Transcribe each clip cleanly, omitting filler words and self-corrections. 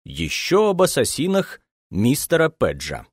Еще об ассасинах мистера Педжа.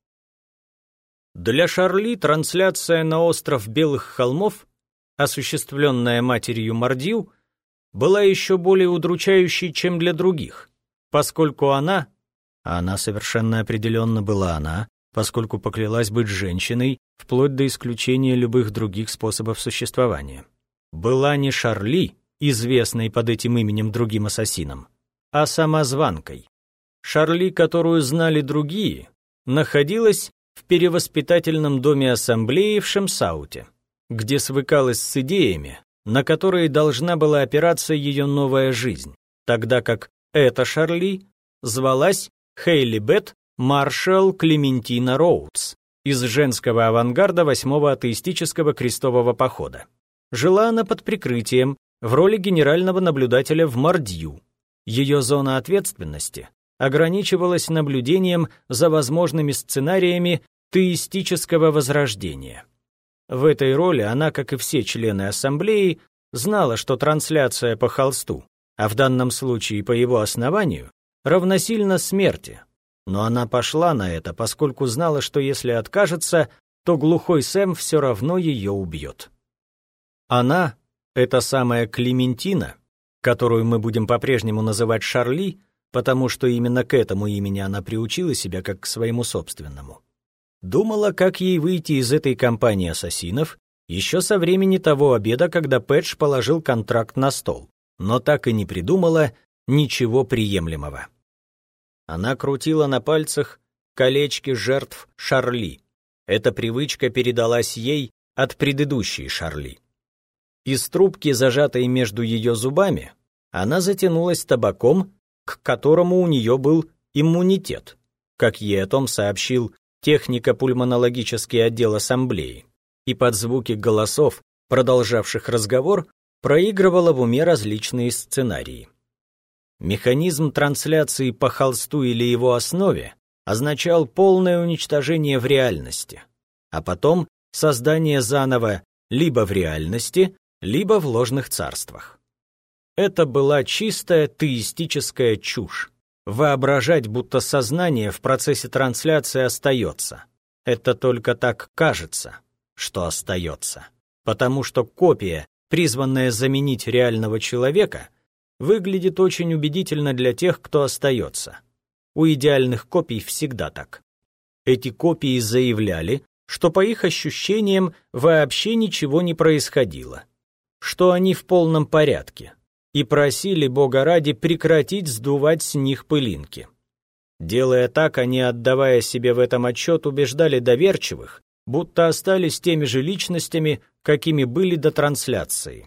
Для Шарли трансляция на остров Белых холмов, осуществленная матерью Мардью, была еще более удручающей, чем для других, поскольку она совершенно определенно была она, поскольку поклялась быть женщиной, вплоть до исключения любых других способов существования, была не Шарли, известной под этим именем другим ассасинам, а самозванкой. Шарли, которую знали другие, находилась в перевоспитательном доме ассамблеи в Шемсауте, где свыкалась с идеями, на которые должна была опираться ее новая жизнь, тогда как эта Шарли звалась Хейли Бет Маршалл Клементина Роудс из женского авангарда 8-го атеистического крестового похода. Жила она под прикрытием в роли генерального наблюдателя в Мардью. Ее зона ответственности ограничивалась наблюдением за возможными сценариями теистического возрождения. В этой роли она, как и все члены ассамблеи, знала, что трансляция по холсту, а в данном случае по его основанию, равносильно смерти. Но она пошла на это, поскольку знала, что если откажется, то глухой Сэм все равно ее убьет. Она, эта самая Клементина, которую мы будем по-прежнему называть Шарли, потому что именно к этому имени она приучила себя как к своему собственному, думала, как ей выйти из этой компании ассасинов еще со времени того обеда, когда Пэдж положил контракт на стол, но так и не придумала ничего приемлемого. Она крутила на пальцах колечки жертв Шарли. Эта привычка передалась ей от предыдущей Шарли. Из трубки, зажатой между ее зубами, она затянулась табаком, к которому у нее был иммунитет, как ей о том сообщил технико-пульмонологический отдел ассамблеи, и под звуки голосов, продолжавших разговор, проигрывала в уме различные сценарии. Механизм трансляции по холсту или его основе означал полное уничтожение в реальности, а потом создание заново либо в реальности, либо в ложных царствах. Это была чистая теистическая чушь. Воображать, будто сознание в процессе трансляции остается. Это только так кажется, что остается. Потому что копия, призванная заменить реального человека, выглядит очень убедительно для тех, кто остается. У идеальных копий всегда так. Эти копии заявляли, что по их ощущениям вообще ничего не происходило, что они в полном порядке, и просили Бога ради прекратить сдувать с них пылинки. Делая так, они, отдавая себе в этом отчет, убеждали доверчивых, будто остались теми же личностями, какими были до трансляции.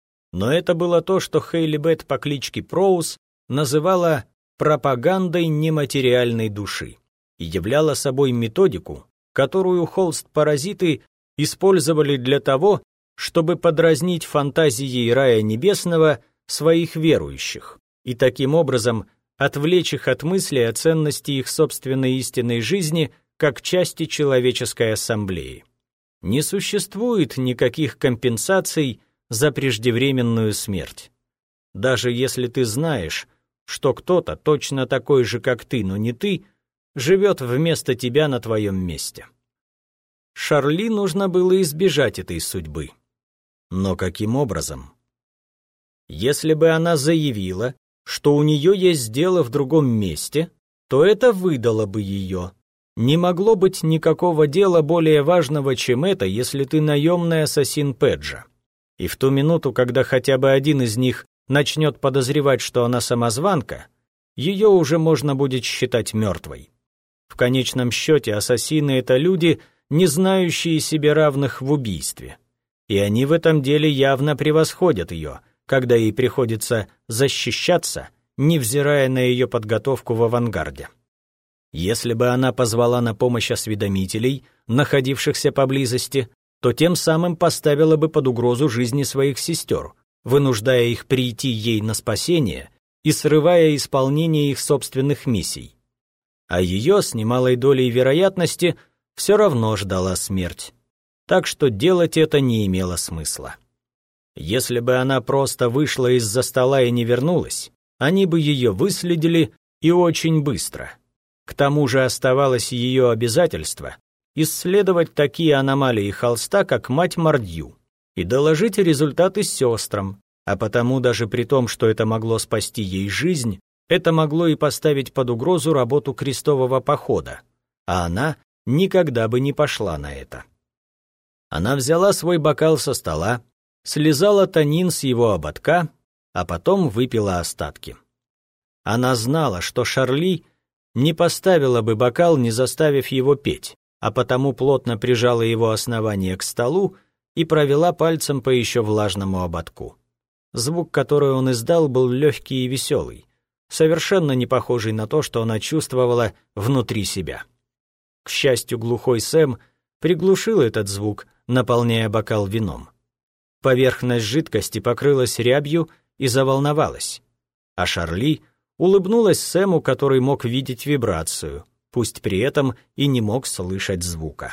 Но это было то, что Хейли Бет по кличке Проуз называла пропагандой нематериальной души и являла собой методику, которую холст-паразиты использовали для того, чтобы подразнить фантазией рая небесного своих верующих и таким образом отвлечь их от мысли о ценности их собственной истинной жизни как части человеческой ассамблеи. Не существует никаких компенсаций за преждевременную смерть. Даже если ты знаешь, что кто-то точно такой же, как ты, но не ты, живет вместо тебя на твоем месте. Шарли нужно было избежать этой судьбы. Но каким образом? Если бы она заявила, что у нее есть дело в другом месте, то это выдало бы ее. Не могло быть никакого дела более важного, чем это, если ты наемный ассасин Педжа. И в ту минуту, когда хотя бы один из них начнет подозревать, что она самозванка, ее уже можно будет считать мертвой. В конечном счете ассасины — это люди, не знающие себе равных в убийстве. И они в этом деле явно превосходят ее, когда ей приходится защищаться, невзирая на ее подготовку в авангарде. Если бы она позвала на помощь осведомителей, находившихся поблизости, то тем самым поставила бы под угрозу жизни своих сестер, вынуждая их прийти ей на спасение и срывая исполнение их собственных миссий. А ее с немалой долей вероятности все равно ждала смерть. Так что делать это не имело смысла. Если бы она просто вышла из-за стола и не вернулась, они бы ее выследили и очень быстро. К тому же оставалось ее обязательство исследовать такие аномалии холста, как мать Мардью, и доложить результаты сестрам, а потому даже при том, что это могло спасти ей жизнь, это могло и поставить под угрозу работу крестового похода, а она никогда бы не пошла на это. Она взяла свой бокал со стола, слезала танин с его ободка, а потом выпила остатки. Она знала, что Шарли не поставила бы бокал, не заставив его петь, а потому плотно прижала его основание к столу и провела пальцем по еще влажному ободку. Звук, который он издал, был легкий и веселый, совершенно не похожий на то, что она чувствовала внутри себя. К счастью, глухой Сэм приглушил этот звук, наполняя бокал вином. Поверхность жидкости покрылась рябью и заволновалась, а Шарли улыбнулась Сэму, который мог видеть вибрацию, пусть при этом и не мог слышать звука.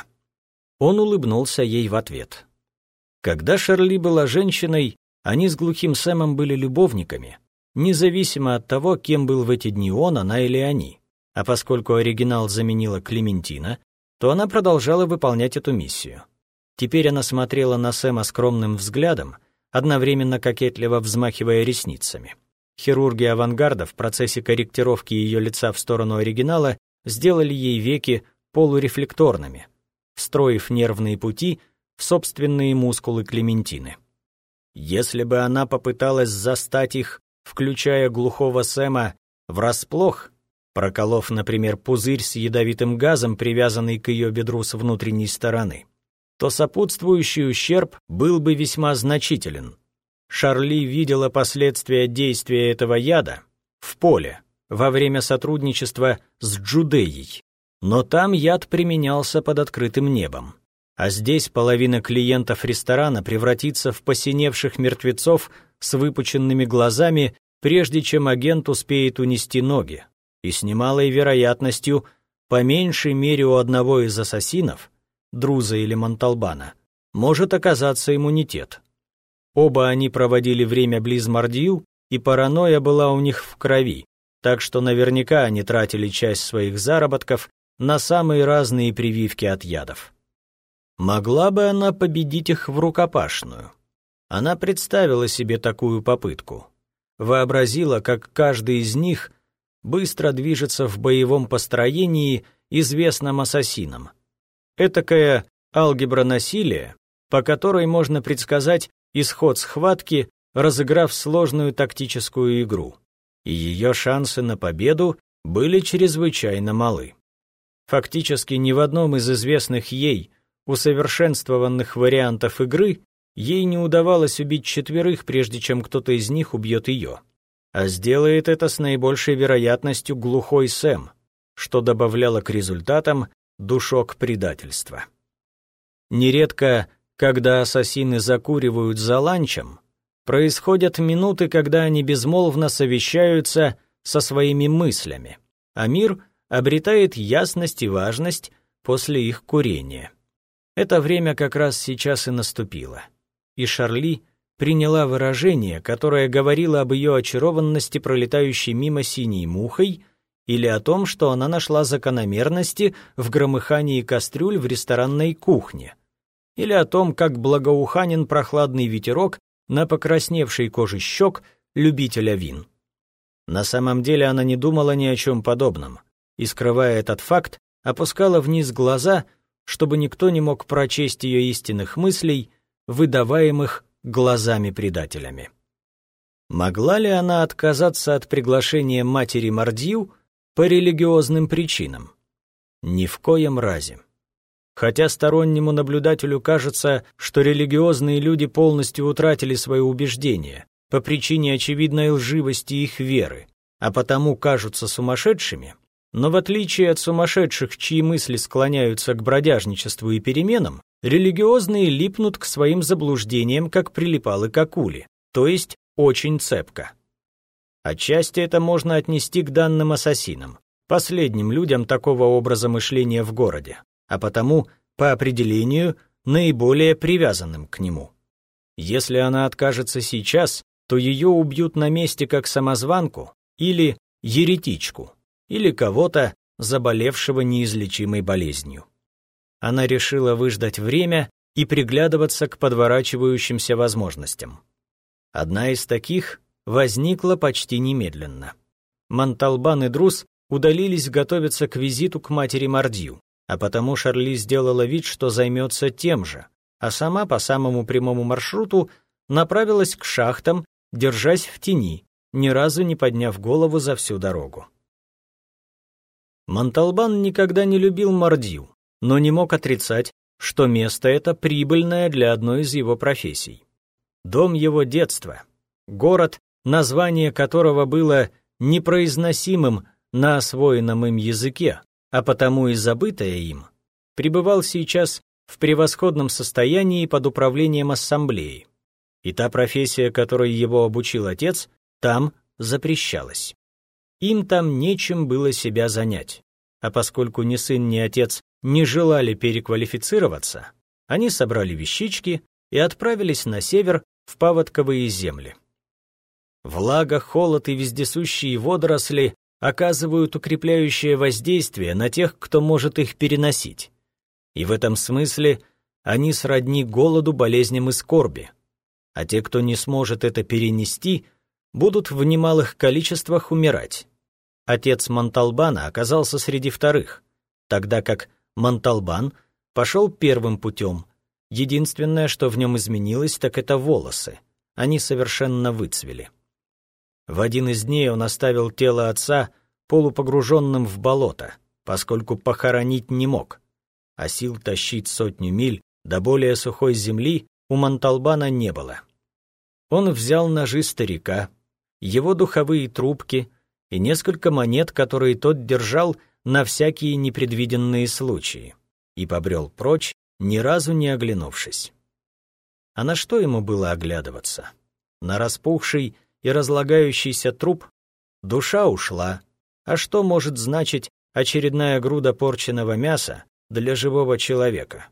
Он улыбнулся ей в ответ. Когда Шарли была женщиной, они с глухим Сэмом были любовниками, независимо от того, кем был в эти дни он, она или они. А поскольку оригинал заменила Клементина, то она продолжала выполнять эту миссию. Теперь она смотрела на Сэма скромным взглядом, одновременно кокетливо взмахивая ресницами. Хирурги авангарда в процессе корректировки ее лица в сторону оригинала сделали ей веки полурефлекторными, встроив нервные пути в собственные мускулы Клементины. Если бы она попыталась застать их, включая глухого Сэма, врасплох, проколов, например, пузырь с ядовитым газом, привязанный к ее бедру с внутренней стороны, то сопутствующий ущерб был бы весьма значителен. Шарли видела последствия действия этого яда в поле во время сотрудничества с Джудеей, но там яд применялся под открытым небом, а здесь половина клиентов ресторана превратится в посиневших мертвецов с выпученными глазами, прежде чем агент успеет унести ноги, и с немалой вероятностью, по меньшей мере у одного из ассасинов, Друза или Монталбана, может оказаться иммунитет. Оба они проводили время близ Мардью, и паранойя была у них в крови, так что наверняка они тратили часть своих заработков на самые разные прививки от ядов. Могла бы она победить их в рукопашную? Она представила себе такую попытку. Вообразила, как каждый из них быстро движется в боевом построении, известном ассасинам. Этакая алгебра насилия, по которой можно предсказать исход схватки, разыграв сложную тактическую игру. И ее шансы на победу были чрезвычайно малы. Фактически ни в одном из известных ей усовершенствованных вариантов игры ей не удавалось убить 4, прежде чем кто-то из них убьет ее. А сделает это с наибольшей вероятностью глухой Сэм, что добавляло к результатам душок предательства. Нередко, когда ассасины закуривают за ланчем, происходят минуты, когда они безмолвно совещаются со своими мыслями, а мир обретает ясность и важность после их курения. Это время как раз сейчас и наступило, и Шарли приняла выражение, которое говорило об ее очарованности пролетающей мимо синей мухой или о том, что она нашла закономерности в громыхании кастрюль в ресторанной кухне, или о том, как благоуханен прохладный ветерок на покрасневшей коже щек любителя вин. На самом деле она не думала ни о чем подобном, и, скрывая этот факт, опускала вниз глаза, чтобы никто не мог прочесть ее истинных мыслей, выдаваемых глазами-предателями. Могла ли она отказаться от приглашения матери Мардью по религиозным причинам? Ни в коем разе. Хотя стороннему наблюдателю кажется, что религиозные люди полностью утратили свои убеждения по причине очевидной лживости их веры, а потому кажутся сумасшедшими, но в отличие от сумасшедших, чьи мысли склоняются к бродяжничеству и переменам, религиозные липнут к своим заблуждениям, как прилипалы к акуле, то есть очень цепко. Отчасти это можно отнести к данным ассасинам, последним людям такого образа мышления в городе, а потому, по определению, наиболее привязанным к нему. Если она откажется сейчас, то ее убьют на месте как самозванку или еретичку, или кого-то, заболевшего неизлечимой болезнью. Она решила выждать время и приглядываться к подворачивающимся возможностям. Одна из таких возникла почти немедленно. Монталбан и Друз удалились готовиться к визиту к матери Мардью, а потому Шарли сделала вид, что займется тем же, а сама по самому прямому маршруту направилась к шахтам, держась в тени, ни разу не подняв голову за всю дорогу. Монталбан никогда не любил Мардью, но не мог отрицать, что место это прибыльное для одной из его профессий. Дом его детства, город, название которого было непроизносимым на освоенном им языке, а потому и забытое им, пребывал сейчас в превосходном состоянии под управлением ассамблеи. И та профессия, которой его обучил отец, там запрещалась. Им там нечем было себя занять, а поскольку ни сын, ни отец не желали переквалифицироваться, они собрали вещички и отправились на север в паводковые земли. Влага, холод и вездесущие водоросли оказывают укрепляющее воздействие на тех, кто может их переносить. И в этом смысле они сродни голоду, болезням и скорби. А те, кто не сможет это перенести, будут в немалых количествах умирать. Отец Монталбана оказался среди вторых, тогда как Монталбан пошел первым путем. Единственное, что в нем изменилось, так это волосы. Они совершенно выцвели. В один из дней он оставил тело отца полупогруженным в болото, поскольку похоронить не мог, а сил тащить 100 миль до более сухой земли у Монталбана не было. Он взял ножи старика, его духовые трубки и несколько монет, которые тот держал на всякие непредвиденные случаи, и побрел прочь, ни разу не оглянувшись. А на что ему было оглядываться? На распухший и разлагающийся труп? Душа ушла. А что может значить очередная груда порченного мяса для живого человека?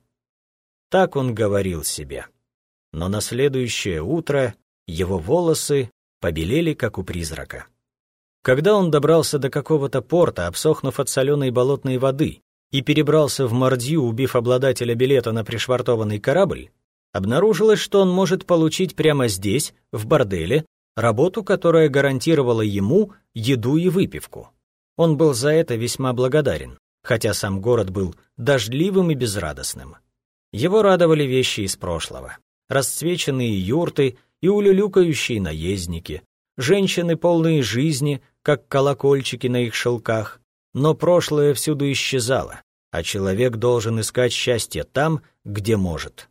Так он говорил себе. Но на следующее утро его волосы побелели, как у призрака. Когда он добрался до какого-то порта, обсохнув от соленой болотной воды, и перебрался в Мардью, убив обладателя билета на пришвартованный корабль, обнаружилось, что он может получить прямо здесь, в борделе, работу, которая гарантировала ему еду и выпивку. Он был за это весьма благодарен, хотя сам город был дождливым и безрадостным. Его радовали вещи из прошлого: расцвеченные юрты и улюлюкающие наездники, женщины, полные жизни, как колокольчики на их шелках, но прошлое всюду исчезало, а человек должен искать счастье там, где может.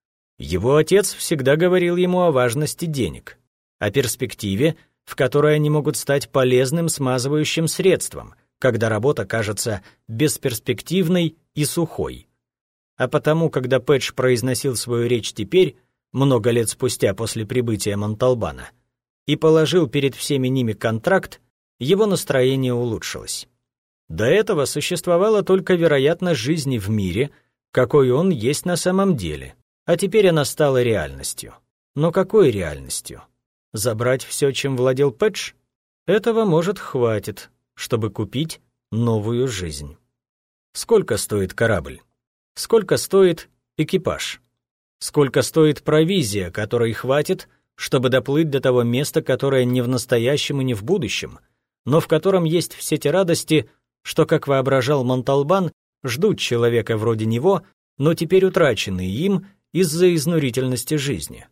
Его отец всегда говорил ему о важности денег, о перспективе, в которой они могут стать полезным смазывающим средством, когда работа кажется бесперспективной и сухой. А потому, когда Пэдж произносил свою речь теперь, много лет спустя после прибытия Монталбана, и положил перед всеми ними контракт, его настроение улучшилось. До этого существовала только вероятность жизни в мире, какой он есть на самом деле, а теперь она стала реальностью. Но какой реальностью? Забрать все, чем владел Пэдж? Этого, может, хватит, чтобы купить новую жизнь. Сколько стоит корабль? Сколько стоит экипаж? Сколько стоит провизия, которой хватит, чтобы доплыть до того места, которое не в настоящем и не в будущем, но в котором есть все те радости, что, как воображал Монталбан, ждут человека вроде него, но теперь утраченные им из-за изнурительности жизни.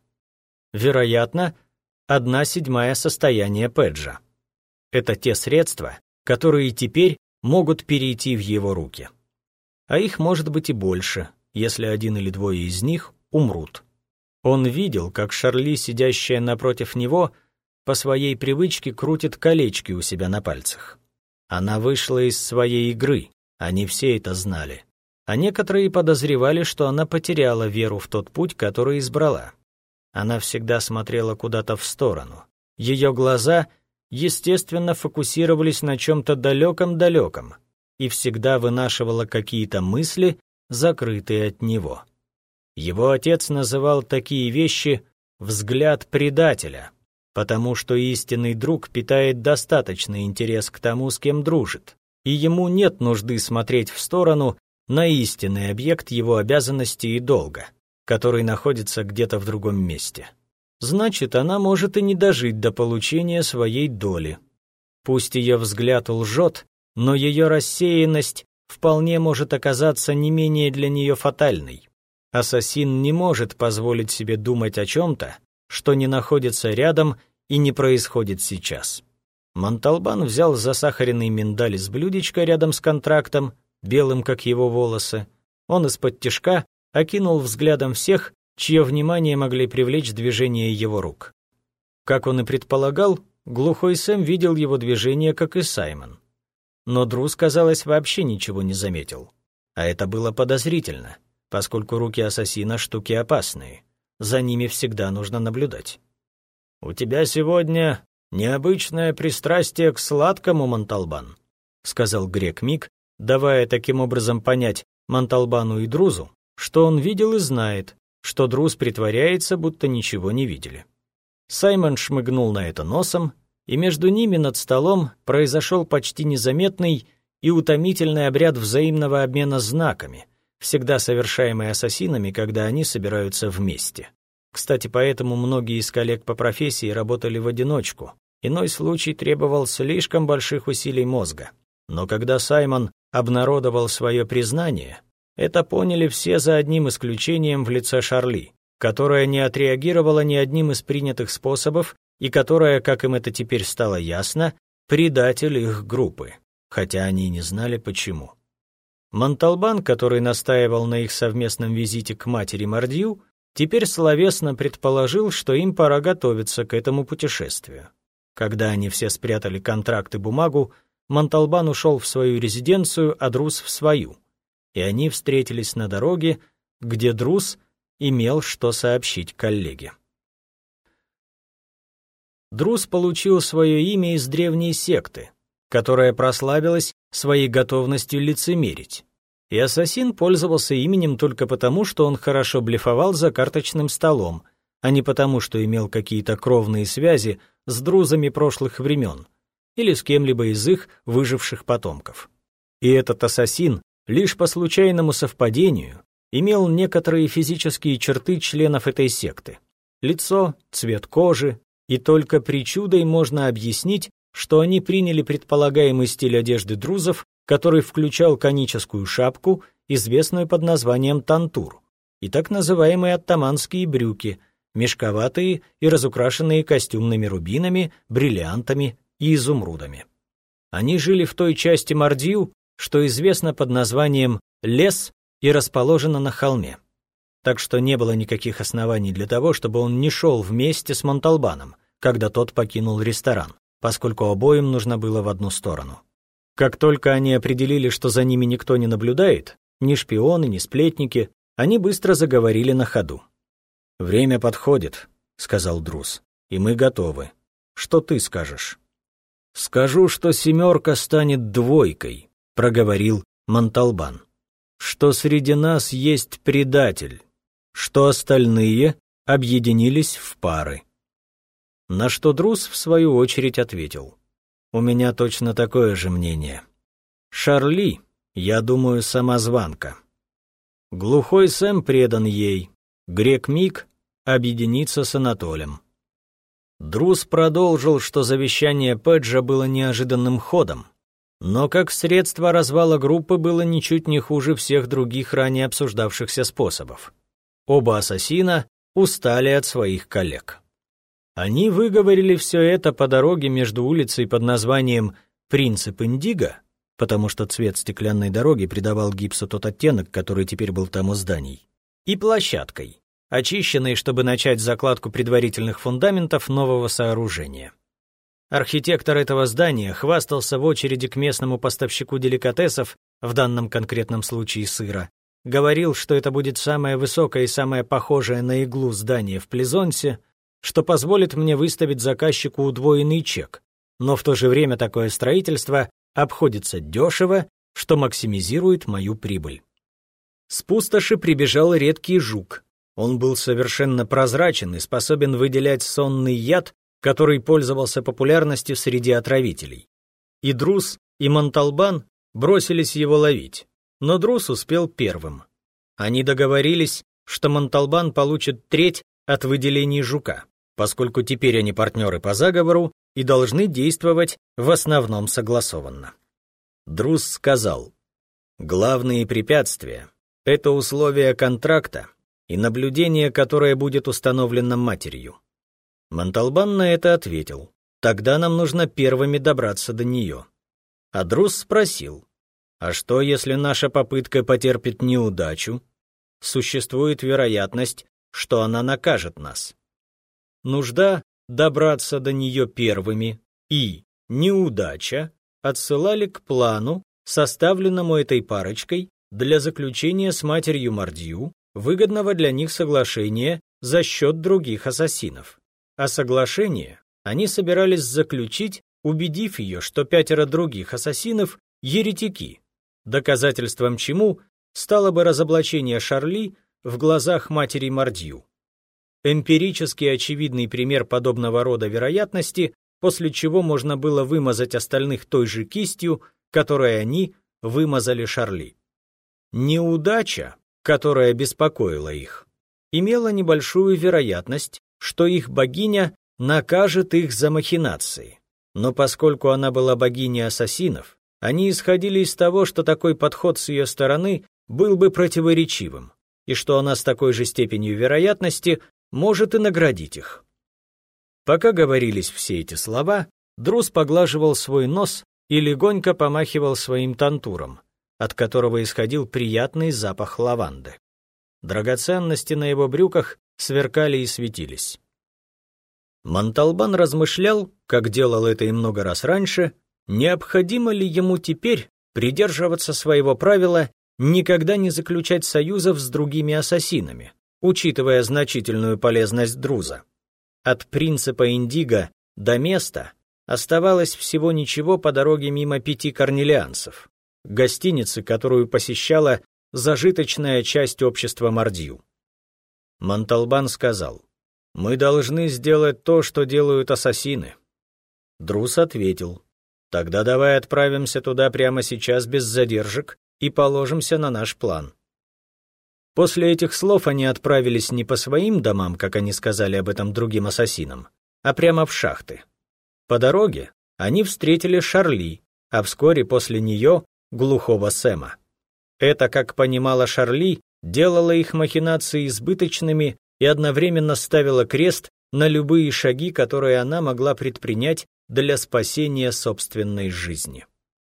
Вероятно, 1/7 состояния Пэджа. Это те средства, которые теперь могут перейти в его руки. А их может быть и больше, если один или двое из них умрут. Он видел, как Шарли, сидящая напротив него, по своей привычке крутит колечки у себя на пальцах. Она вышла из своей игры, они все это знали. А некоторые подозревали, что она потеряла веру в тот путь, который избрала. Она всегда смотрела куда-то в сторону. Ее глаза, естественно, фокусировались на чем-то далеком-далеком и всегда вынашивала какие-то мысли, закрытые от него. Его отец называл такие вещи «взгляд предателя», потому что истинный друг питает достаточный интерес к тому, с кем дружит, и ему нет нужды смотреть в сторону на истинный объект его обязанностей и долга, который находится где-то в другом месте. Значит, она может и не дожить до получения своей доли. Пусть ее взгляд лжет, но ее рассеянность вполне может оказаться не менее для нее фатальной. Ассасин не может позволить себе думать о чем-то, что не находится рядом и не происходит сейчас. Монталбан взял засахаренный миндаль из блюдечка рядом с контрактом, белым, как его волосы. Он исподтишка окинул взглядом всех, чье внимание могли привлечь движения его рук. Как он и предполагал, глухой Сэм видел его движение, как и Саймон. Но Друз, казалось, вообще ничего не заметил. А это было подозрительно, поскольку руки ассасина — штуки опасные. За ними всегда нужно наблюдать. «У тебя сегодня необычное пристрастие к сладкому, Монталбан», — сказал грек Мик, давая таким образом понять Монталбану и Друзу, что он видел и знает, что Друз притворяется, будто ничего не видели. Саймон шмыгнул на это носом, и между ними над столом произошел почти незаметный и утомительный обряд взаимного обмена знаками, всегда совершаемый ассасинами, когда они собираются вместе. Кстати, поэтому многие из коллег по профессии работали в одиночку. Иной случай требовал слишком больших усилий мозга. Но когда Саймон обнародовал свое признание, это поняли все за одним исключением в лице Шарли, которая не отреагировала ни одним из принятых способов и которая, как им это теперь стало ясно, предатель их группы, хотя они не знали почему. Монталбан, который настаивал на их совместном визите к матери Мардью, теперь словесно предположил, что им пора готовиться к этому путешествию. Когда они все спрятали контракт и бумагу, Монталбан ушел в свою резиденцию, а Друз в свою, и они встретились на дороге, где Друз имел что сообщить коллеге. Друз получил свое имя из древней секты, которая прославилась своей готовностью лицемерить, и ассасин пользовался именем только потому, что он хорошо блефовал за карточным столом, а не потому, что имел какие-то кровные связи с друзами прошлых времен или с кем-либо из их выживших потомков. И этот ассасин лишь по случайному совпадению имел некоторые физические черты членов этой секты: лицо, цвет кожи, и только причудой можно объяснить, что они приняли предполагаемый стиль одежды друзов, который включал коническую шапку, известную под названием тантур, и так называемые оттаманские брюки, мешковатые и разукрашенные костюмными рубинами, бриллиантами и изумрудами. Они жили в той части Мардью, что известно под названием «лес» и расположена на холме. Так что не было никаких оснований для того, чтобы он не шел вместе с Монталбаном, когда тот покинул ресторан, поскольку обоим нужно было в одну сторону. Как только они определили, что за ними никто не наблюдает, ни шпионы, ни сплетники, они быстро заговорили на ходу. «Время подходит», — сказал Друз, — «и мы готовы. Что ты скажешь?» «Скажу, что 7 станет 2», — проговорил Монталбан. «Что среди нас есть предатель, что остальные объединились в пары». На что Друз, в свою очередь, ответил: «У меня точно такое же мнение. Шарли, я думаю, самозванка. Глухой Сэм предан ей, грек Мик объединится с Анатолием». Друз продолжил, что завещание Педжа было неожиданным ходом, но как средство развала группы было ничуть не хуже всех других ранее обсуждавшихся способов. Оба ассасина устали от своих коллег. Они выговорили все это по дороге между улицей под названием «Принцип Индиго», потому что цвет стеклянной дороги придавал гипсу тот оттенок, который теперь был там у зданий, и площадкой, очищенной, чтобы начать закладку предварительных фундаментов нового сооружения. Архитектор этого здания хвастался в очереди к местному поставщику деликатесов, в данном конкретном случае сыра, говорил, что это будет самое высокое и самое похожее на иглу здание в Плезонсе, что позволит мне выставить заказчику удвоенный чек, но в то же время такое строительство обходится дешево, что максимизирует мою прибыль. С пустоши прибежал редкий жук. Он был совершенно прозрачен и способен выделять сонный яд, который пользовался популярностью среди отравителей. И Друз, и Монталбан бросились его ловить, но Друз успел первым. Они договорились, что Монталбан получит треть от выделений жука, поскольку теперь они партнеры по заговору и должны действовать в основном согласованно. Друз сказал: «Главные препятствия — это условия контракта и наблюдение, которое будет установлено матерью». Монталбан на это ответил: «Тогда нам нужно первыми добраться до нее». А Друз спросил: «А что, если наша попытка потерпит неудачу? Существует вероятность, что она накажет нас». Нужда добраться до нее первыми и неудача отсылали к плану, составленному этой парочкой для заключения с матерью Мардью выгодного для них соглашения за счет других ассасинов. А соглашение они собирались заключить, убедив ее, что 5 других ассасинов – еретики, доказательством чему стало бы разоблачение Шарли в глазах матери Мардью. Эмпирически очевидный пример подобного рода вероятности, после чего можно было вымазать остальных той же кистью, которой они вымазали Шарли. Неудача, которая беспокоила их, имела небольшую вероятность, что их богиня накажет их за махинации. Но поскольку она была богиней ассасинов, они исходили из того, что такой подход с ее стороны был бы противоречивым, и что она с такой же степенью вероятности может и наградить их. Пока говорились все эти слова, Друз поглаживал свой нос и легонько помахивал своим тантуром, от которого исходил приятный запах лаванды. Драгоценности на его брюках сверкали и светились. Монталбан размышлял, как делал это и много раз раньше, необходимо ли ему теперь придерживаться своего правила никогда не заключать союзов с другими ассасинами, учитывая значительную полезность Друза. От принципа Индиго до места оставалось всего ничего по дороге мимо 5 корнелианцев, гостиницы, которую посещала зажиточная часть общества Мардью. Монталбан сказал: «Мы должны сделать то, что делают ассасины». Друз ответил: «Тогда давай отправимся туда прямо сейчас без задержек и положимся на наш план». После этих слов они отправились не по своим домам, как они сказали об этом другим ассасинам, а прямо в шахты. По дороге они встретили Шарли, а вскоре после нее глухого Сэма. Это, как понимала Шарли, делало их махинации избыточными и одновременно ставило крест на любые шаги, которые она могла предпринять для спасения собственной жизни.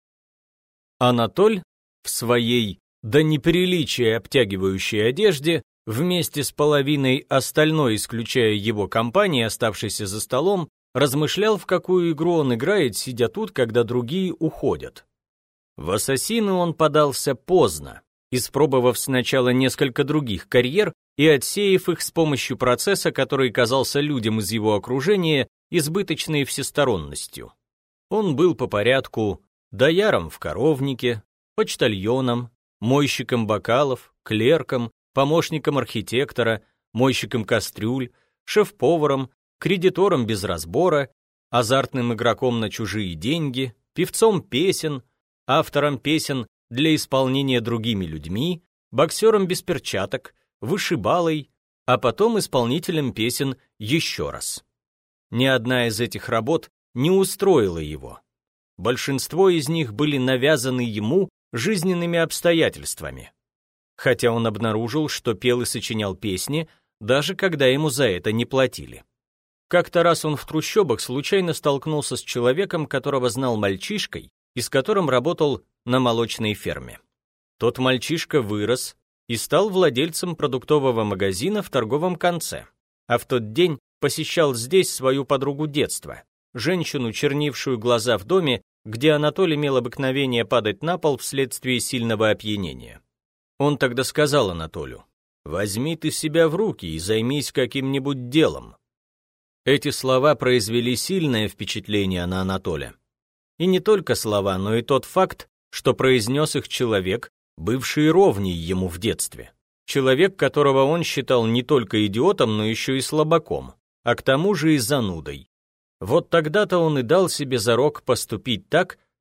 Анатоль в своей до неприличия обтягивающей одежде вместе с половиной остальной, исключая его компании, оставшейся за столом, размышлял, в какую игру он играет, сидя тут, когда другие уходят. В ассасины он подался поздно, испробовав сначала несколько других карьер и отсеяв их с помощью процесса, который казался людям из его окружения избыточной всесторонностью. Он был по порядку дояром в коровнике, почтальоном, мойщиком бокалов, клерком, помощником архитектора, мойщиком кастрюль, шеф-поваром, кредитором без разбора, азартным игроком на чужие деньги, певцом песен, автором песен для исполнения другими людьми, боксером без перчаток, вышибалой, а потом исполнителем песен еще раз. Ни одна из этих работ не устроила его. Большинство из них были навязаны ему жизненными обстоятельствами. Хотя он обнаружил, что пел и сочинял песни, даже когда ему за это не платили. Как-то раз он в трущобах случайно столкнулся с человеком, которого знал мальчишкой и с которым работал на молочной ферме. Тот мальчишка вырос и стал владельцем продуктового магазина в торговом конце, а в тот день посещал здесь свою подругу детства, женщину, чернившую глаза в доме, где Анатолий имел обыкновение падать на пол вследствие сильного опьянения. Он тогда сказал Анатолию: «Возьми ты себя в руки и займись каким-нибудь делом». Эти слова произвели сильное впечатление на Анатолия. И не только слова, но и тот факт, что произнес их человек, бывший ровней ему в детстве. Человек, которого он считал не только идиотом, но еще и слабаком, а к тому же и занудой. Вот тогда-то он и дал себе зарок поступить так,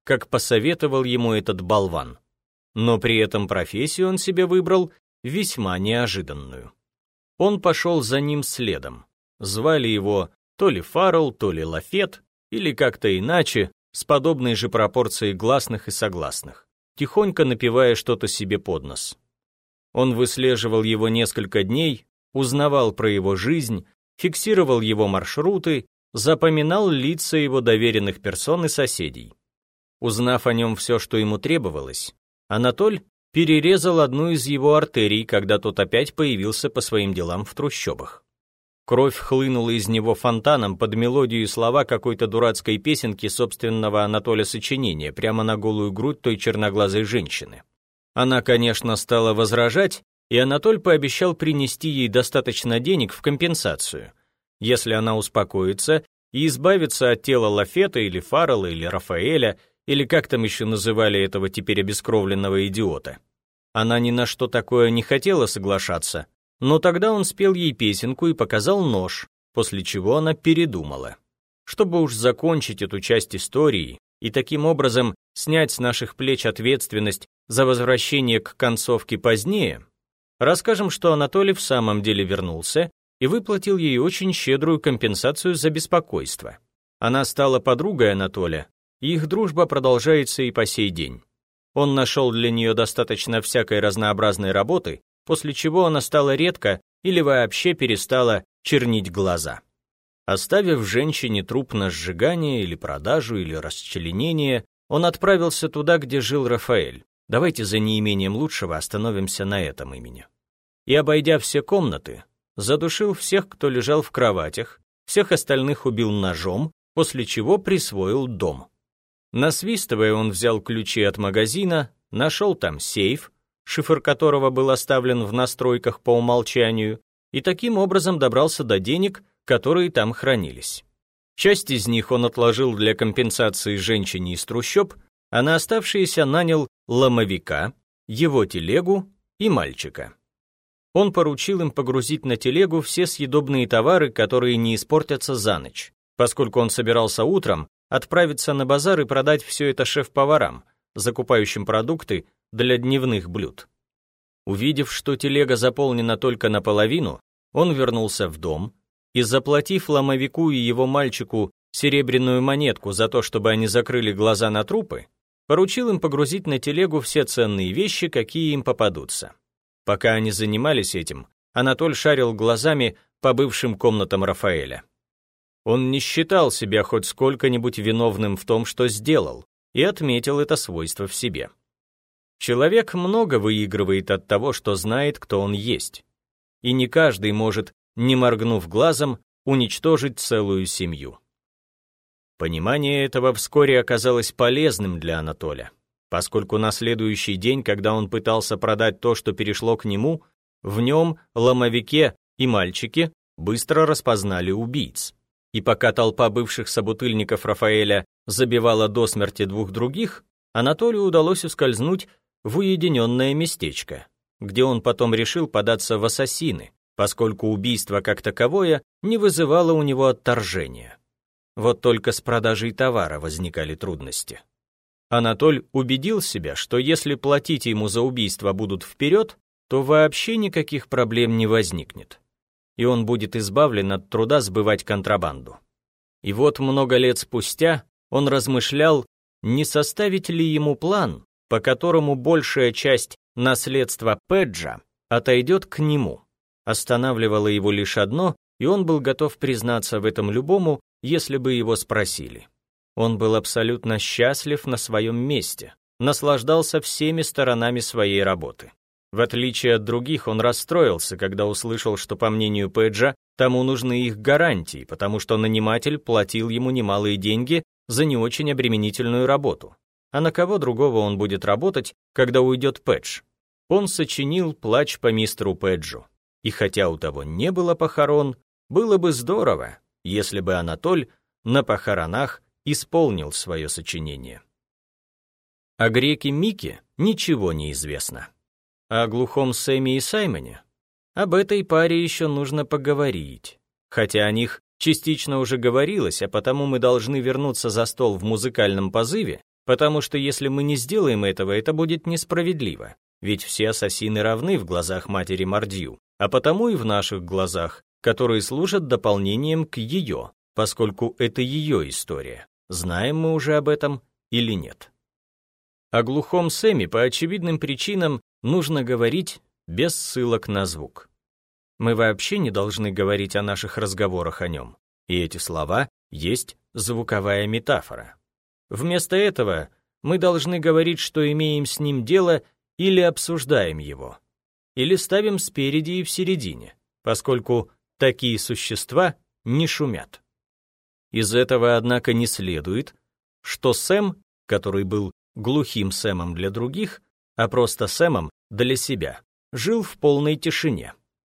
как посоветовал ему этот болван. Но при этом профессию он себе выбрал весьма неожиданную. Он пошел за ним следом. Звали его то ли Фаррелл, то ли Лафет, или как-то иначе, с подобной же пропорцией гласных и согласных, тихонько напевая что-то себе под нос. Он выслеживал его несколько дней, узнавал про его жизнь, фиксировал его маршруты, запоминал лица его доверенных персон и соседей. Узнав о нем все, что ему требовалось, Анатоль перерезал одну из его артерий, когда тот опять появился по своим делам в трущобах. Кровь хлынула из него фонтаном под мелодию и слова какой-то дурацкой песенки собственного Анатоля сочинения прямо на голую грудь той черноглазой женщины. Она, конечно, стала возражать, и Анатоль пообещал принести ей достаточно денег в компенсацию, если она успокоится и избавится от тела Лафета или Фаррелла или Рафаэля, или как там еще называли этого теперь обескровленного идиота. Она ни на что такое не хотела соглашаться, но тогда он спел ей песенку и показал нож, после чего она передумала. Чтобы уж закончить эту часть истории и таким образом снять с наших плеч ответственность за возвращение к концовке позднее, расскажем, что Анатолий в самом деле вернулся и выплатил ей очень щедрую компенсацию за беспокойство. Она стала подругой Анатолия, и их дружба продолжается и по сей день. Он нашел для нее достаточно всякой разнообразной работы, после чего она стала редко или вообще перестала чернить глаза. Оставив женщине труп на сжигание или продажу или расчленение, он отправился туда, где жил Рафаэль. Давайте за неимением лучшего остановимся на этом имени. И, обойдя все комнаты, задушил всех, кто лежал в кроватях, всех остальных убил ножом, после чего присвоил дом. Насвистывая, он взял ключи от магазина, нашел там сейф, шифр которого был оставлен в настройках по умолчанию, и таким образом добрался до денег, которые там хранились. Часть из них он отложил для компенсации женщине из трущоб, а на оставшиеся нанял ломовика, его телегу и мальчика. Он поручил им погрузить на телегу все съедобные товары, которые не испортятся за ночь, поскольку он собирался утром отправиться на базар и продать все это шеф-поварам, закупающим продукты для дневных блюд. Увидев, что телега заполнена только наполовину, он вернулся в дом и, заплатив ломовику и его мальчику серебряную монетку за то, чтобы они закрыли глаза на трупы, поручил им погрузить на телегу все ценные вещи, какие им попадутся. Пока они занимались этим, Анатоль шарил глазами по бывшим комнатам Рафаэля. Он не считал себя хоть сколько-нибудь виновным в том, что сделал, и отметил это свойство в себе. Человек много выигрывает от того, что знает, кто он есть. И не каждый может, не моргнув глазом, уничтожить целую семью. Понимание этого вскоре оказалось полезным для Анатоля, поскольку на следующий день, когда он пытался продать то, что перешло к нему, в нем, ломовике и мальчике быстро распознали убийц. И пока толпа бывших собутыльников Рафаэля забивала до смерти двух других, Анатолию удалось ускользнуть в уединенное местечко, где он потом решил податься в ассасины, поскольку убийство как таковое не вызывало у него отторжения. Вот только с продажей товара возникали трудности. Анатоль убедил себя, что если платить ему за убийство будут вперед, то вообще никаких проблем не возникнет, и он будет избавлен от труда сбывать контрабанду. И вот много лет спустя он размышлял, не составить ли ему план, по которому большая часть наследства Педжа отойдет к нему. Останавливало его лишь одно, и он был готов признаться в этом любому, если бы его спросили. Он был абсолютно счастлив на своем месте, наслаждался всеми сторонами своей работы. В отличие от других, он расстроился, когда услышал, что, по мнению Педжа, тому нужны их гарантии, потому что наниматель платил ему немалые деньги за не очень обременительную работу. А на кого другого он будет работать, когда уйдет Педж? Он сочинил «Плач по мистеру Педжу». И хотя у того не было похорон, было бы здорово, если бы Анатоль на похоронах исполнил свое сочинение. О греке Мике ничего не известно. О глухом Сэме и Саймоне? Об этой паре еще нужно поговорить. Хотя о них частично уже говорилось, а потому мы должны вернуться за стол в музыкальном позыве потому что если мы не сделаем этого, это будет несправедливо, ведь все ассасины равны в глазах матери Мардью, а потому и в наших глазах, которые служат дополнением к ее, поскольку это ее история. Знаем мы уже об этом или нет? О глухом Сэме по очевидным причинам нужно говорить без ссылок на звук. Мы вообще не должны говорить о наших разговорах о нем, и эти слова есть звуковая метафора. Вместо этого мы должны говорить, что имеем с ним дело или обсуждаем его, или ставим спереди и в середине, поскольку такие существа не шумят. Из этого, однако, не следует, что Сэм, который был глухим Сэмом для других, а просто Сэмом для себя, жил в полной тишине.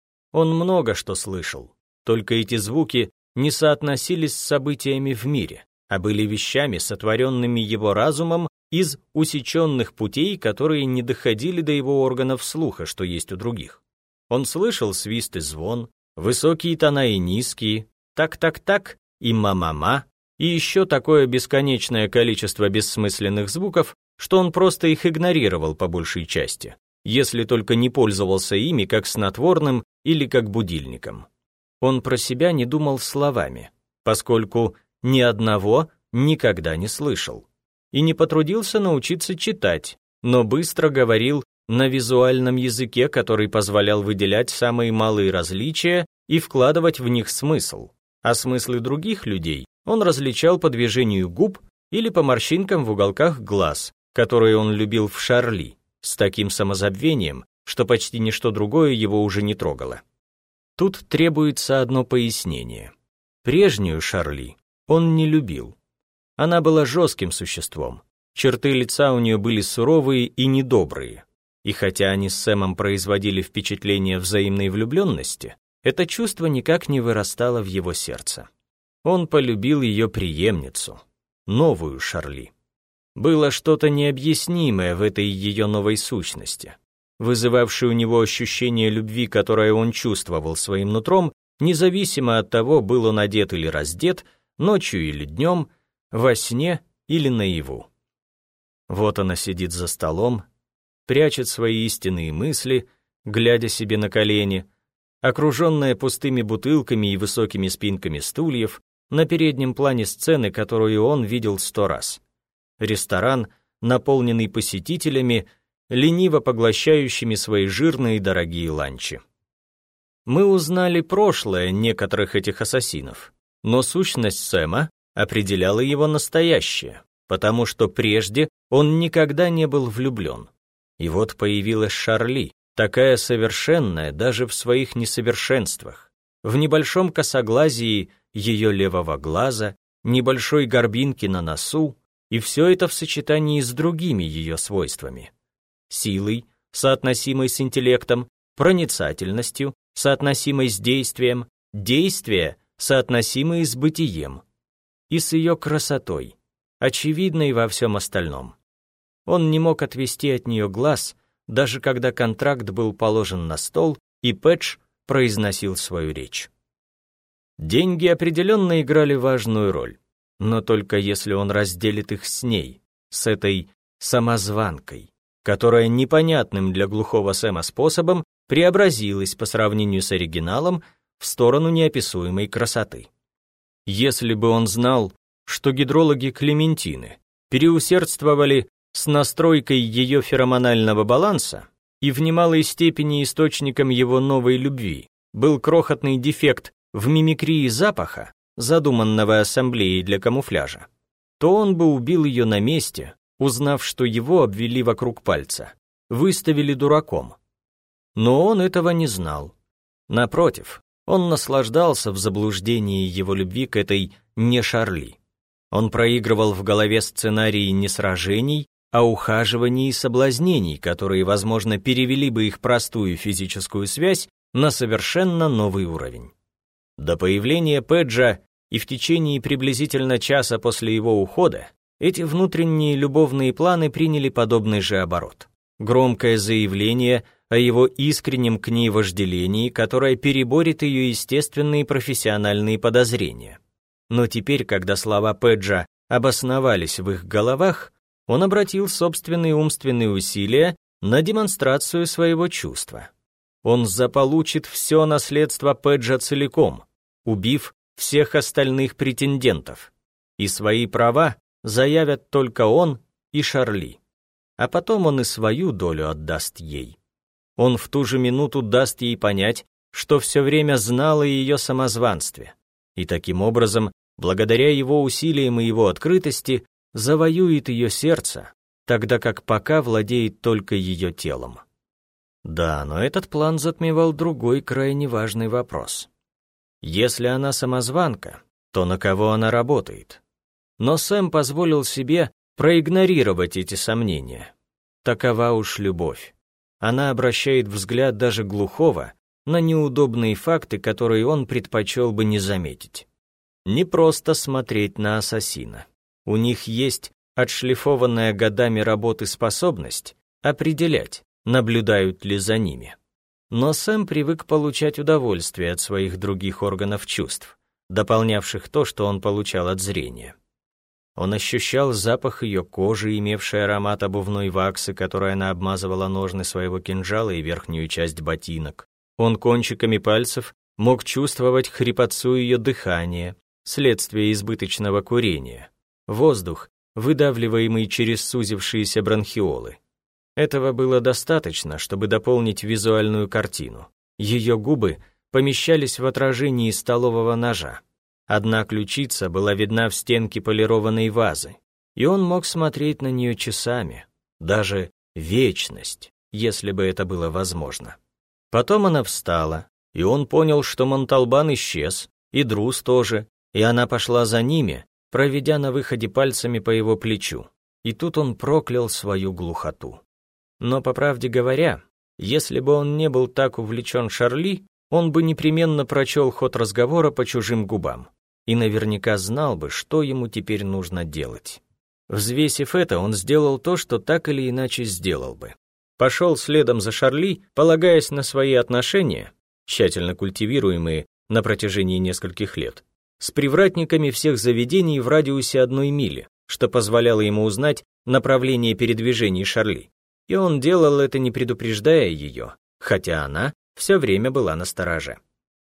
Он много что слышал, только эти звуки не соотносились с событиями в мире, а были вещами, сотворенными его разумом из усеченных путей, которые не доходили до его органов слуха, что есть у других. Он слышал свист и звон, высокие тона и низкие, так-так-так и ма-ма-ма, и еще такое бесконечное количество бессмысленных звуков, что он просто их игнорировал по большей части, если только не пользовался ими как снотворным или как будильником. Он про себя не думал словами, поскольку ни одного никогда не слышал, и не потрудился научиться читать, но быстро говорил на визуальном языке, который позволял выделять самые малые различия и вкладывать в них смысл, а смыслы других людей он различал по движению губ или по морщинкам в уголках глаз, которые он любил в Шарли, с таким самозабвением, что почти ничто другое его уже не трогало. Тут требуется одно пояснение. Прежнюю Шарли он не любил. Она была жестким существом, черты лица у нее были суровые и недобрые, и хотя они с Сэмом производили впечатление взаимной влюбленности, это чувство никак не вырастало в его сердце. Он полюбил ее преемницу, новую Шарли. Было что-то необъяснимое в этой ее новой сущности, вызывавшее у него ощущение любви, которое он чувствовал своим нутром, независимо от того, был он одет или раздет, ночью или днем, во сне или наяву. Вот она сидит за столом, прячет свои истинные мысли, глядя себе на колени, окруженная пустыми бутылками и высокими спинками стульев, на переднем плане сцены, которую он видел 100 раз. Ресторан, наполненный посетителями, лениво поглощающими свои жирные дорогие ланчи. Мы узнали прошлое некоторых этих ассасинов, но сущность Сэма определяла его настоящее, потому что прежде он никогда не был влюблен. И вот появилась Шарли, такая совершенная даже в своих несовершенствах, в небольшом косоглазии ее левого глаза, небольшой горбинке на носу, и все это в сочетании с другими ее свойствами. Силой, соотносимой с интеллектом, проницательностью, соотносимой с действием, действия, соотносимые с бытием, и с ее красотой, очевидной во всем остальном. Он не мог отвести от нее глаз, даже когда контракт был положен на стол, и Пэдж произносил свою речь. Деньги определенно играли важную роль, но только если он разделит их с ней, с этой самозванкой, которая непонятным для глухого Сэма способом преобразилась по сравнению с оригиналом в сторону неописуемой красоты. Если бы он знал, что гидрологи Клементины переусердствовали с настройкой ее феромонального баланса, и в немалой степени источником его новой любви был крохотный дефект в мимикрии запаха, задуманного ассамблеей для камуфляжа, то он бы убил ее на месте, узнав, что его обвели вокруг пальца, выставили дураком. Но он этого не знал. Напротив, он наслаждался в заблуждении его любви к этой не Шарли. Он проигрывал в голове сценарии не сражений, а ухаживаний и соблазнений, которые, возможно, перевели бы их простую физическую связь на совершенно новый уровень. До появления Пэджа и в течение приблизительно часа после его ухода эти внутренние любовные планы приняли подобный же оборот. Громкое заявление о его искреннем к ней вожделении, которое переборет ее естественные профессиональные подозрения. Но теперь, когда слова Пэджа обосновались в их головах, Он обратил собственные умственные усилия на демонстрацию своего чувства. Он заполучит все наследство Пэджа целиком, убив всех остальных претендентов, и свои права заявят только он и Шарли. А потом он и свою долю отдаст ей. Он в ту же минуту даст ей понять, что все время знал о ее самозванстве, и таким образом, благодаря его усилиям и его открытости, завоюет ее сердце, тогда как пока владеет только ее телом. Да, но этот план затмевал другой крайне важный вопрос. Если она самозванка, то на кого она работает? Но Сэм позволил себе проигнорировать эти сомнения. Такова уж любовь. Она обращает взгляд даже глухого на неудобные факты, которые он предпочел бы не заметить. Не просто смотреть на ассасина. У них есть отшлифованная годами работы способность определять, наблюдают ли за ними. Но Сэм привык получать удовольствие от своих других органов чувств, дополнявших то, что он получал от зрения. Он ощущал запах ее кожи, имевший аромат обувной ваксы, которой она обмазывала ножны своего кинжала и верхнюю часть ботинок. Он кончиками пальцев мог чувствовать хрипотцу ее дыхания, следствие избыточного курения, воздух, выдавливаемый через сузившиеся бронхиолы. Этого было достаточно, чтобы дополнить визуальную картину. Ее губы помещались в отражении столового ножа. Одна ключица была видна в стенке полированной вазы, и он мог смотреть на нее часами, даже вечность, если бы это было возможно. Потом она встала, и он понял, что Монталбан исчез, и Друз тоже, и она пошла за ними, проведя на выходе пальцами по его плечу, и тут он проклял свою глухоту. Но, по правде говоря, если бы он не был так увлечен Шарли, он бы непременно прочел ход разговора по чужим губам и наверняка знал бы, что ему теперь нужно делать. Взвесив это, он сделал то, что так или иначе сделал бы. Пошел следом за Шарли, полагаясь на свои отношения, тщательно культивируемые на протяжении нескольких лет, с привратниками всех заведений в радиусе 1 мили, что позволяло ему узнать направление передвижений Шарли. И он делал это, не предупреждая ее, хотя она все время была настороже.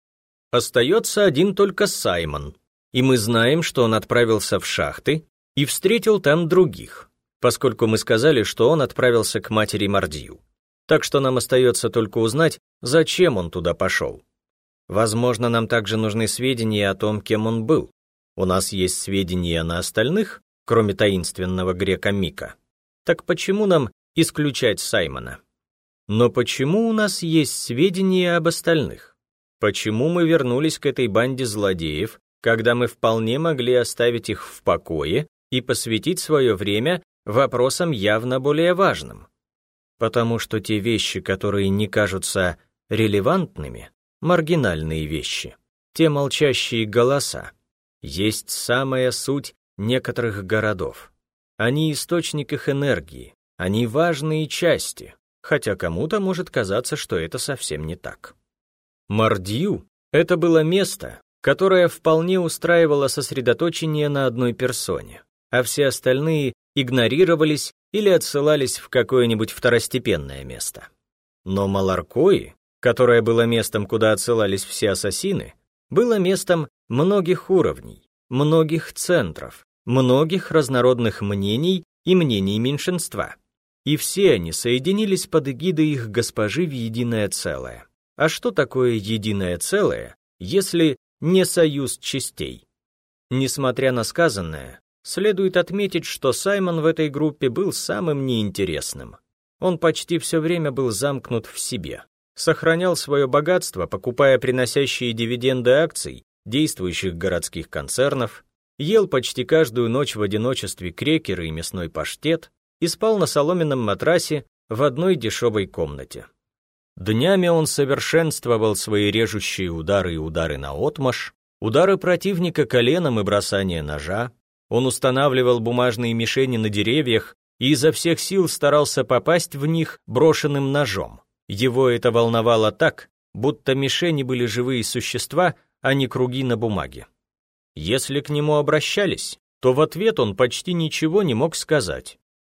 Остается один только Саймон, и мы знаем, что он отправился в шахты и встретил там других, поскольку мы сказали, что он отправился к матери Мардью. Так что нам остается только узнать, зачем он туда пошел. Возможно, нам также нужны сведения о том, кем он был. У нас есть сведения на остальных, кроме таинственного грека Мика. Так почему нам исключать Саймона? Но почему у нас есть сведения об остальных? Почему мы вернулись к этой банде злодеев, когда мы вполне могли оставить их в покое и посвятить свое время вопросам явно более важным? Потому что те вещи, которые не кажутся релевантными, маргинальные вещи, те молчащие голоса, есть самая суть некоторых городов. Они источник их энергии, они важные части, хотя кому-то может казаться, что это совсем не так. Мардью — это было место, которое вполне устраивало сосредоточение на одной персоне, а все остальные игнорировались или отсылались в какое-нибудь второстепенное место. Но Маларкои, которое было местом, куда отсылались все ассасины, было местом многих уровней, многих центров, многих разнородных мнений и мнений меньшинства. И все они соединились под эгидой их госпожи в единое целое. А что такое единое целое, если не союз частей? Несмотря на сказанное, следует отметить, что Саймон в этой группе был самым неинтересным. Он почти все время был замкнут в себе, сохранял свое богатство, покупая приносящие дивиденды акций действующих городских концернов, ел почти каждую ночь в одиночестве крекеры и мясной паштет и спал на соломенном матрасе в одной дешевой комнате. Днями он совершенствовал свои режущие удары и удары наотмашь, удары противника коленом и бросание ножа. Он устанавливал бумажные мишени на деревьях и изо всех сил старался попасть в них брошенным ножом. Его это волновало так, будто мишени были живые существа, а не круги на бумаге. Если к нему обращались, то в ответ он почти ничего не мог сказать,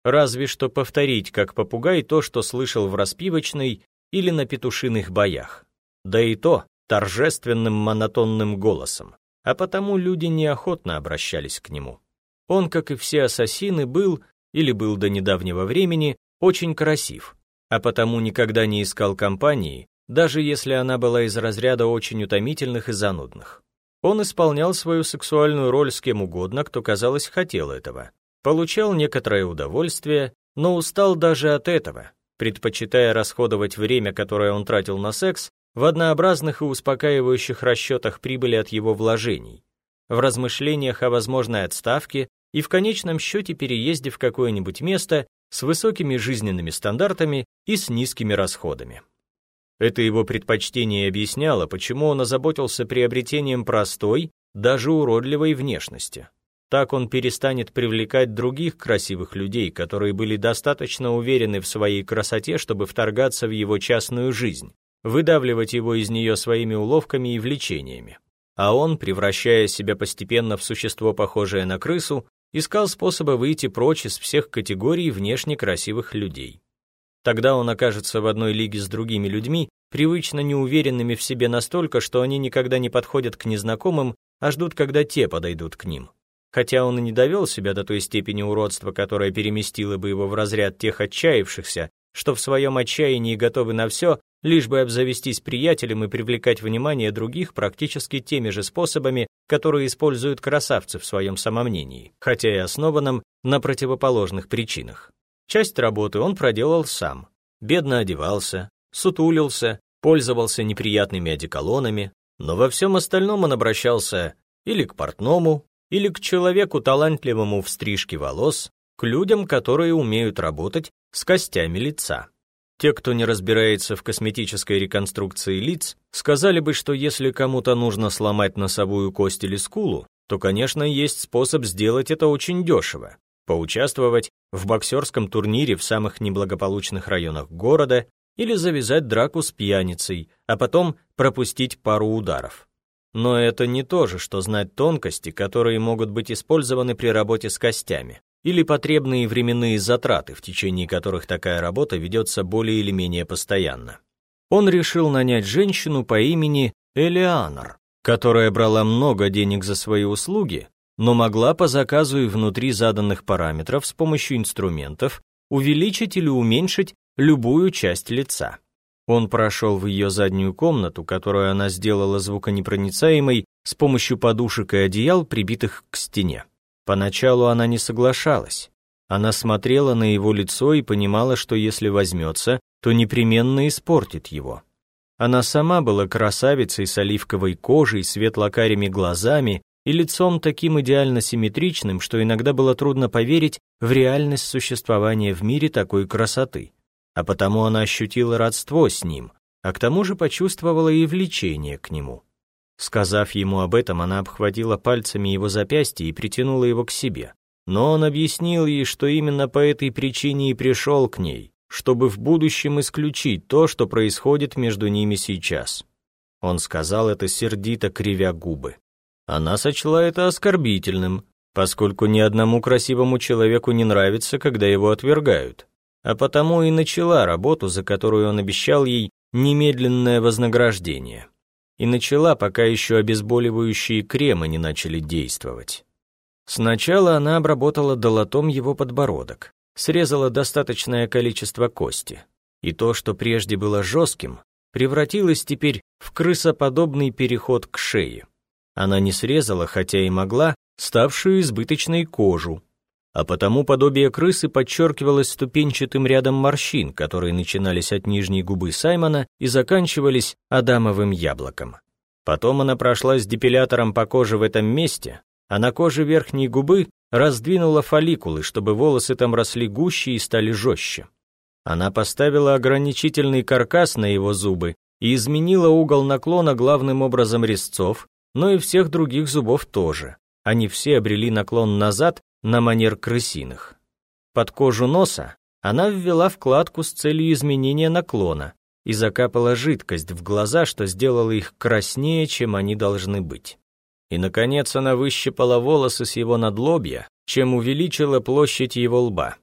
разве что повторить, как попугай, то, что слышал в распивочной или на петушиных боях. Да и то торжественным монотонным голосом, а потому люди неохотно обращались к нему. Он, как и все ассасины, был, или был до недавнего времени, очень красив, а потому никогда не искал компании, даже если она была из разряда очень утомительных и занудных. Он исполнял свою сексуальную роль с кем угодно, кто, казалось, хотел этого. Получал некоторое удовольствие, но устал даже от этого, предпочитая расходовать время, которое он тратил на секс, в однообразных и успокаивающих расчетах прибыли от его вложений, в размышлениях о возможной отставке и в конечном счете переезде в какое-нибудь место с высокими жизненными стандартами и с низкими расходами. Это его предпочтение объясняло, почему он озаботился приобретением простой, даже уродливой внешности. Так он перестанет привлекать других красивых людей, которые были достаточно уверены в своей красоте, чтобы вторгаться в его частную жизнь, выдавливать его из нее своими уловками и влечениями. А он, превращая себя постепенно в существо, похожее на крысу, искал способа выйти прочь из всех категорий внешне красивых людей. Тогда он окажется в одной лиге с другими людьми, привычно неуверенными в себе настолько, что они никогда не подходят к незнакомым, а ждут, когда те подойдут к ним. Хотя он и не довел себя до той степени уродства, которая переместила бы его в разряд тех отчаявшихся, что в своем отчаянии готовы на все, лишь бы обзавестись приятелем и привлекать внимание других практически теми же способами, которые используют красавцы в своем самомнении, хотя и основанном на противоположных причинах. Часть работы он проделал сам, бедно одевался, сутулился, пользовался неприятными одеколонами, но во всем остальном он обращался или к портному, или к человеку, талантливому в стрижке волос, к людям, которые умеют работать с костями лица. Те, кто не разбирается в косметической реконструкции лиц, сказали бы, что если кому-то нужно сломать носовую кость или скулу, то, конечно, есть способ сделать это очень дешево. Поучаствовать в боксерском турнире в самых неблагополучных районах города или завязать драку с пьяницей, а потом пропустить пару ударов. Но это не то же, что знать тонкости, которые могут быть использованы при работе с костями, или потребные временные затраты, в течение которых такая работа ведется более или менее постоянно. Он решил нанять женщину по имени Элеанор, которая брала много денег за свои услуги, но могла по заказу и внутри заданных параметров с помощью инструментов увеличить или уменьшить любую часть лица. Он прошел в ее заднюю комнату, которую она сделала звуконепроницаемой с помощью подушек и одеял, прибитых к стене. Поначалу она не соглашалась. Она смотрела на его лицо и понимала, что если возьмется, то непременно испортит его. Она сама была красавицей с оливковой кожей, светло-карими глазами и лицом таким идеально симметричным, что иногда было трудно поверить в реальность существования в мире такой красоты. А потому она ощутила родство с ним, а к тому же почувствовала и влечение к нему. Сказав ему об этом, она обхватила пальцами его запястье и притянула его к себе. Но он объяснил ей, что именно по этой причине и пришел к ней, чтобы в будущем исключить то, что происходит между ними сейчас. Он сказал это сердито, кривя губы. Она сочла это оскорбительным, поскольку ни одному красивому человеку не нравится, когда его отвергают, а потому и начала работу, за которую он обещал ей немедленное вознаграждение. И начала, пока еще обезболивающие кремы не начали действовать. Сначала она обработала долотом его подбородок, срезала достаточное количество кости, и то, что прежде было жестким, превратилось теперь в крысоподобный переход к шее. Она не срезала, хотя и могла, ставшую избыточной кожу, а потому подобие крысы подчеркивалось ступенчатым рядом морщин, которые начинались от нижней губы Саймона и заканчивались адамовым яблоком. Потом она прошлась депилятором по коже в этом месте, а на коже верхней губы раздвинула фолликулы, чтобы волосы там росли гуще и стали жестче. Она поставила ограничительный каркас на его зубы и изменила угол наклона главным образом резцов, но и всех других зубов тоже. Они все обрели наклон назад на манер крысиных. Под кожу носа она ввела вкладку с целью изменения наклона и закапала жидкость в глаза, что сделало их краснее, чем они должны быть. И, наконец, она выщипала волосы с его надлобья, чем увеличила площадь его лба.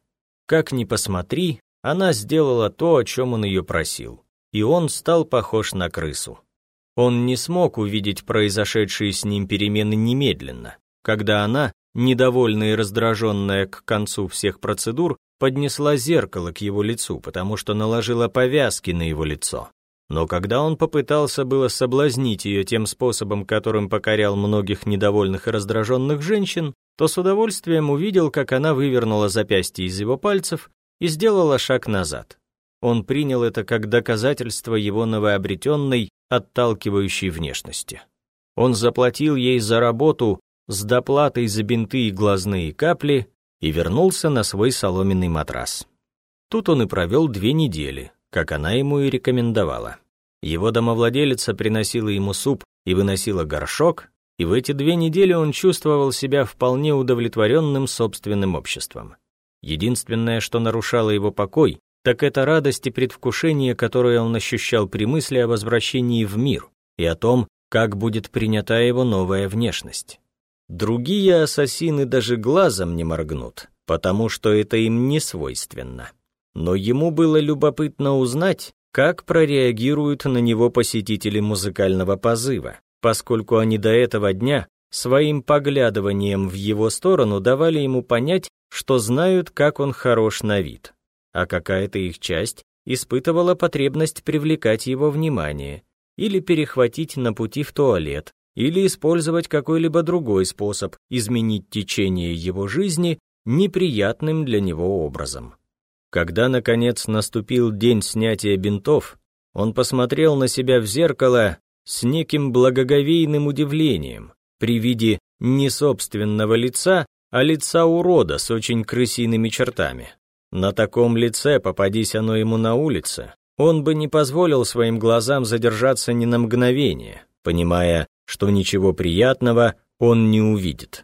как ни посмотри, она сделала то, о чем он ее просил, и он стал похож на крысу. Он не смог увидеть произошедшие с ним перемены немедленно, когда она, недовольная и раздраженная к концу всех процедур, поднесла зеркало к его лицу, потому что наложила повязки на его лицо. Но когда он попытался было соблазнить ее тем способом, которым покорял многих недовольных и раздраженных женщин, то с удовольствием увидел, как она вывернула запястье из его пальцев и сделала шаг назад. Он принял это как доказательство его новообретенной, отталкивающей внешности. Он заплатил ей за работу с доплатой за бинты и глазные капли и вернулся на свой соломенный матрас. Тут он и провел 2 недели, как она ему и рекомендовала. Его домовладелица приносила ему суп и выносила горшок, и в эти 2 недели он чувствовал себя вполне удовлетворенным собственным обществом. Единственное, что нарушало его покой, так это радость и предвкушение, которое он ощущал при мысли о возвращении в мир и о том, как будет принята его новая внешность. Другие ассасины даже глазом не моргнут, потому что это им не свойственно. Но ему было любопытно узнать, как прореагируют на него посетители музыкального позыва, поскольку они до этого дня своим поглядыванием в его сторону давали ему понять, что знают, как он хорош на вид, а какая-то их часть испытывала потребность привлекать его внимание или перехватить на пути в туалет, или использовать какой-либо другой способ изменить течение его жизни неприятным для него образом. Когда, наконец, наступил день снятия бинтов, он посмотрел на себя в зеркало с неким благоговейным удивлением при виде не собственного лица, а лица урода с очень крысиными чертами. На таком лице, попадись оно ему на улице, он бы не позволил своим глазам задержаться ни на мгновение, понимая, что ничего приятного он не увидит.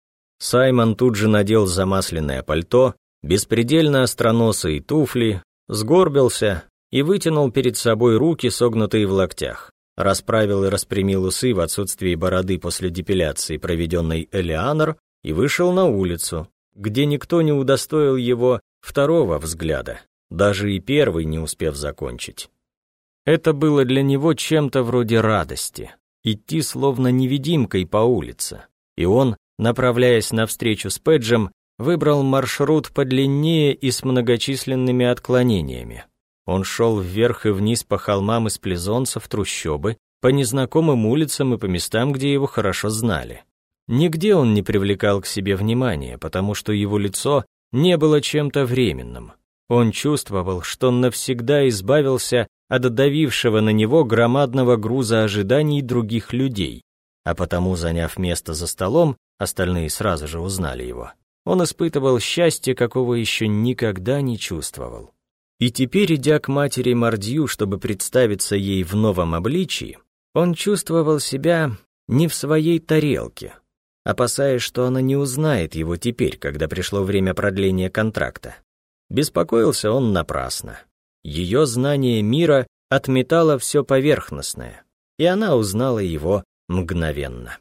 Саймон тут же надел замасленное пальто, беспредельно остроносые туфли, сгорбился и вытянул перед собой руки, согнутые в локтях, расправил и распрямил усы в отсутствии бороды после депиляции, проведенной Элеанор, и вышел на улицу, где никто не удостоил его второго взгляда, даже и первый не успев закончить. Это было для него чем-то вроде радости, идти словно невидимкой по улице, и он, направляясь навстречу с Педжем, выбрал маршрут подлиннее и с многочисленными отклонениями. Он шел вверх и вниз по холмам из плезонцев, трущобы, по незнакомым улицам и по местам, где его хорошо знали. Нигде он не привлекал к себе внимания, потому что его лицо не было чем-то временным. Он чувствовал, что навсегда избавился от давившего на него громадного груза ожиданий других людей, а потому, заняв место за столом, остальные сразу же узнали его. Он испытывал счастье, какого еще никогда не чувствовал. И теперь, идя к матери Мардью, чтобы представиться ей в новом обличии, он чувствовал себя не в своей тарелке, опасаясь, что она не узнает его теперь, когда пришло время продления контракта. Беспокоился он напрасно. Ее знание мира отметало все поверхностное, и она узнала его мгновенно.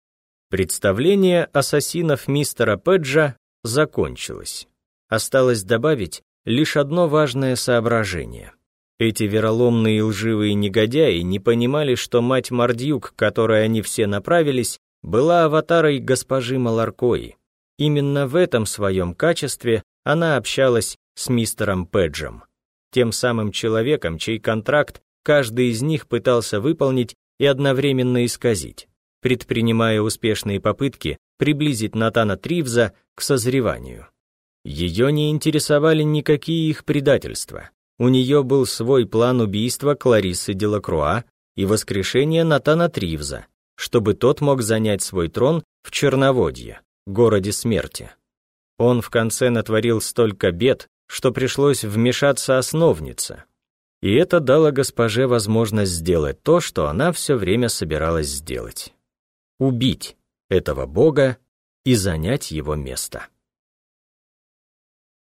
Представление ассасинов мистера Педжа закончилось. Осталось добавить лишь одно важное соображение. Эти вероломные и лживые негодяи не понимали, что мать Мардью, к которой они все направились, была аватарой госпожи Маларкои. Именно в этом своем качестве она общалась с мистером Педжем, тем самым человеком, чей контракт каждый из них пытался выполнить и одновременно исказить, предпринимая успешные попытки приблизить Натана Тривза к созреванию. Ее не интересовали никакие их предательства. У нее был свой план убийства Клариссы Делакруа и воскрешения Натана Тривза, чтобы тот мог занять свой трон в Черноводье, городе смерти. Он в конце натворил столько бед, что пришлось вмешаться основнице. И это дало госпоже возможность сделать то, что она все время собиралась сделать. Убить этого бога и занять его место.